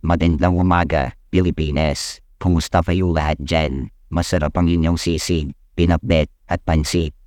Magandang umaga, Pilipinas. Kumusta kayo lahat dyan? Masarap ang inyong sisig, pinakbet at pansit.